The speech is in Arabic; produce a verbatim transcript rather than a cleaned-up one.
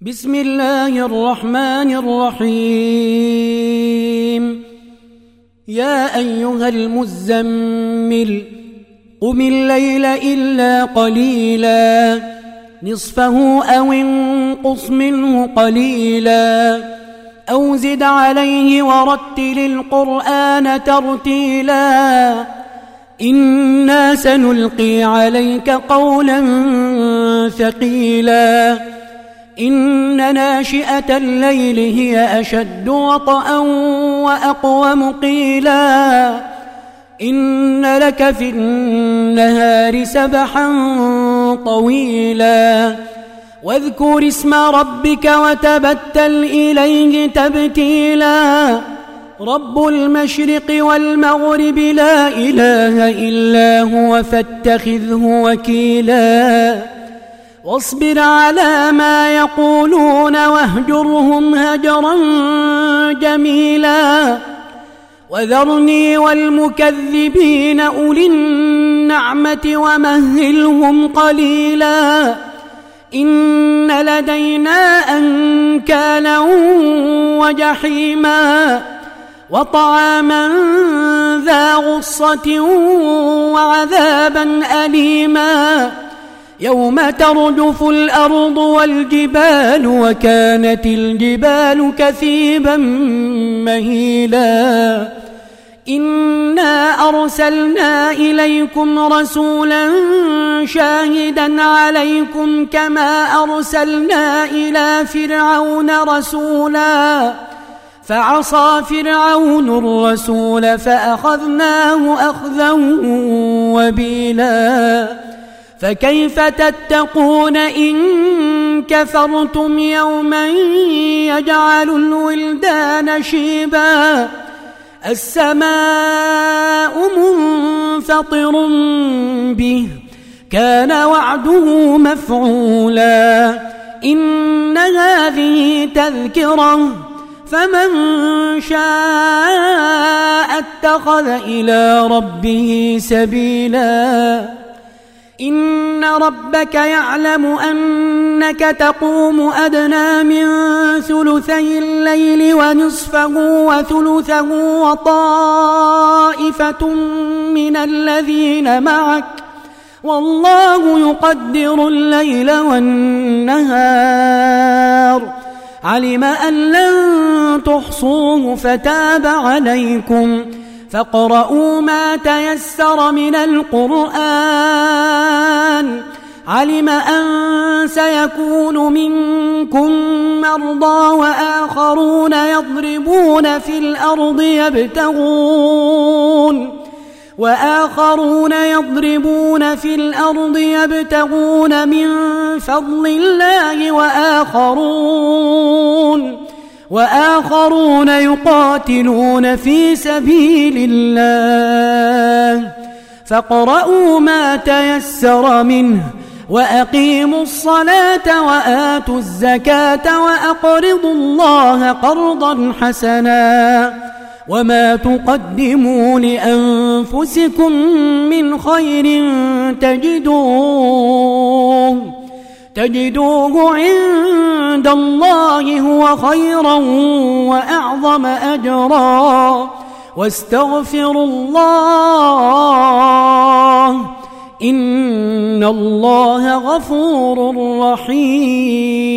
بسم الله الرحمن الرحيم. يا أيها المزمل قم الليل إلا قليلا نصفه أو انقص منه قليلا أو زد عليه ورتل القرآن ترتيلا إنا سنلقي عليك قولا ثقيلا إن ناشئة الليل هي أشد وطئا وأقوم قيلا إن لك في النهار سبحا طويلا واذكر اسم ربك وتبتل إليه تبتيلا رب المشرق والمغرب لا إله إلا هو فاتخذه وكيلا واصبر على ما يقولون واهجرهم هجرا جميلا وذرني والمكذبين أولي النعمة ومهلهم قليلا إن لدينا أنكالا وجحيما وطعاما ذا غصة وعذابا أليما يوم ترجف الأرض والجبال وكانت الجبال كثيبا مهيلا إنا أرسلنا إليكم رسولا شاهدا عليكم كما أرسلنا إلى فرعون رسولا فعصى فرعون الرسول فأخذناه أخذا وبيلا فكيف تتقون إن كفرتم يوما يجعل الولدان شيبا السماء منفطر به كان وعده مفعولا إن هذه تذكرة فمن شاء اتخذ إلى ربه سبيلا إن ربك يعلم أنك تقوم أدنى من ثلثي الليل ونصفه وثلثه وطائفة من الذين معك والله يقدر الليل والنهار علم أن لن تحصوه فتاب عليكم فاقرؤوا ما تيسر من القرآن علم أن سيكون منكم مرضى وآخرون يضربون في الأرض يبتغون وآخرون يضربون في الأرض يبتغون من فضل الله وآخرون وآخرون يقاتلون في سبيل الله فاقرؤوا ما تيسر منه وأقيموا الصلاة وآتوا الزكاة وأقرضوا الله قرضا حسنا وما تقدموا لأنفسكم من خير تجدوه تجدوه عند الله هو خيرا وأعظم أجرا واستغفروا الله إن الله غفور رحيم.